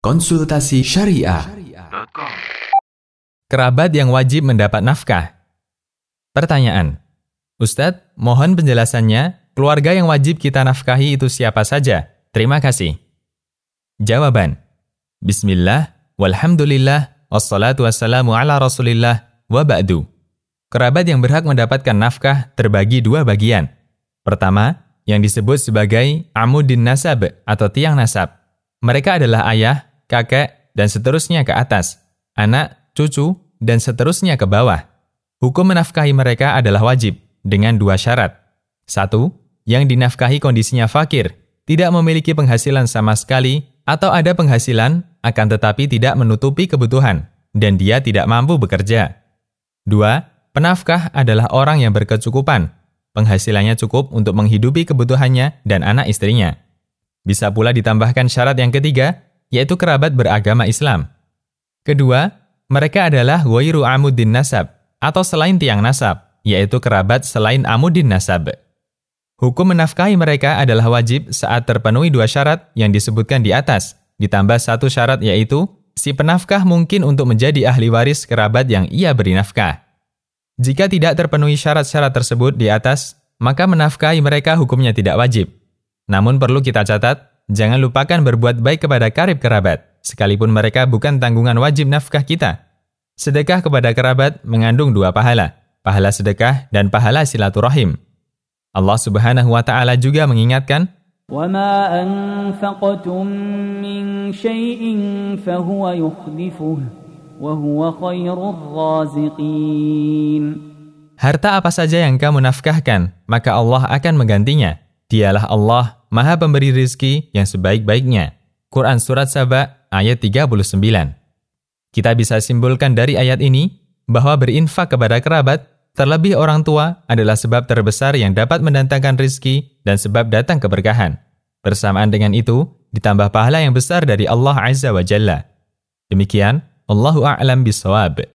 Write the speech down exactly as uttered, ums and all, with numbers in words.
Konsultasi Syariah. Kerabat yang wajib mendapat nafkah. Pertanyaan, Ustadz, mohon penjelasannya, keluarga yang wajib kita nafkahi itu siapa saja? Terima kasih. Jawaban, Bismillah, walhamdulillah, wassalatu wassalamu ala rasulillah, wa ba'du. Kerabat yang berhak mendapatkan nafkah terbagi dua bagian. Pertama, yang disebut sebagai amudin nasab atau tiang nasab. Mereka adalah ayah, kakek, dan seterusnya ke atas, anak, cucu, dan seterusnya ke bawah. Hukum menafkahi mereka adalah wajib, dengan dua syarat. Satu, yang dinafkahi kondisinya fakir, tidak memiliki penghasilan sama sekali, atau ada penghasilan, akan tetapi tidak menutupi kebutuhan, dan dia tidak mampu bekerja. Dua, penafkah adalah orang yang berkecukupan, penghasilannya cukup untuk menghidupi kebutuhannya dan anak istrinya. Bisa pula ditambahkan syarat yang ketiga, yaitu kerabat beragama Islam. Kedua, mereka adalah ghairu amudin nasab, atau selain tiang nasab, yaitu kerabat selain amudin nasab. Hukum menafkahi mereka adalah wajib saat terpenuhi dua syarat yang disebutkan di atas, ditambah satu syarat yaitu, si penafkah mungkin untuk menjadi ahli waris kerabat yang ia beri nafkah. Jika tidak terpenuhi syarat-syarat tersebut di atas, maka menafkahi mereka hukumnya tidak wajib. Namun perlu kita catat, jangan lupakan berbuat baik kepada karib kerabat, sekalipun mereka bukan tanggungan wajib nafkah kita. Sedekah kepada kerabat mengandung dua pahala, pahala sedekah dan pahala silaturahim. Allah Subhanahu wa Ta'ala juga mengingatkan, وَمَا أَنفَقْتُم مِّن شَيْءٍ فَهُوَ يُخْلِفُهُ وَهُوَ خَيْرُ الرَّازِقِينَ. Harta apa saja yang kamu nafkahkan, maka Allah akan menggantinya. Dialah Allah, Maha Pemberi rizki yang sebaik-baiknya. Quran Surat Saba, ayat tiga puluh sembilan. Kita bisa simpulkan dari ayat ini, bahwa berinfak kepada kerabat, terlebih orang tua, adalah sebab terbesar yang dapat mendatangkan rizki dan sebab datang keberkahan. Bersamaan dengan itu, ditambah pahala yang besar dari Allah Azza wa Jalla. Demikian, Allahu a'lam bishawab.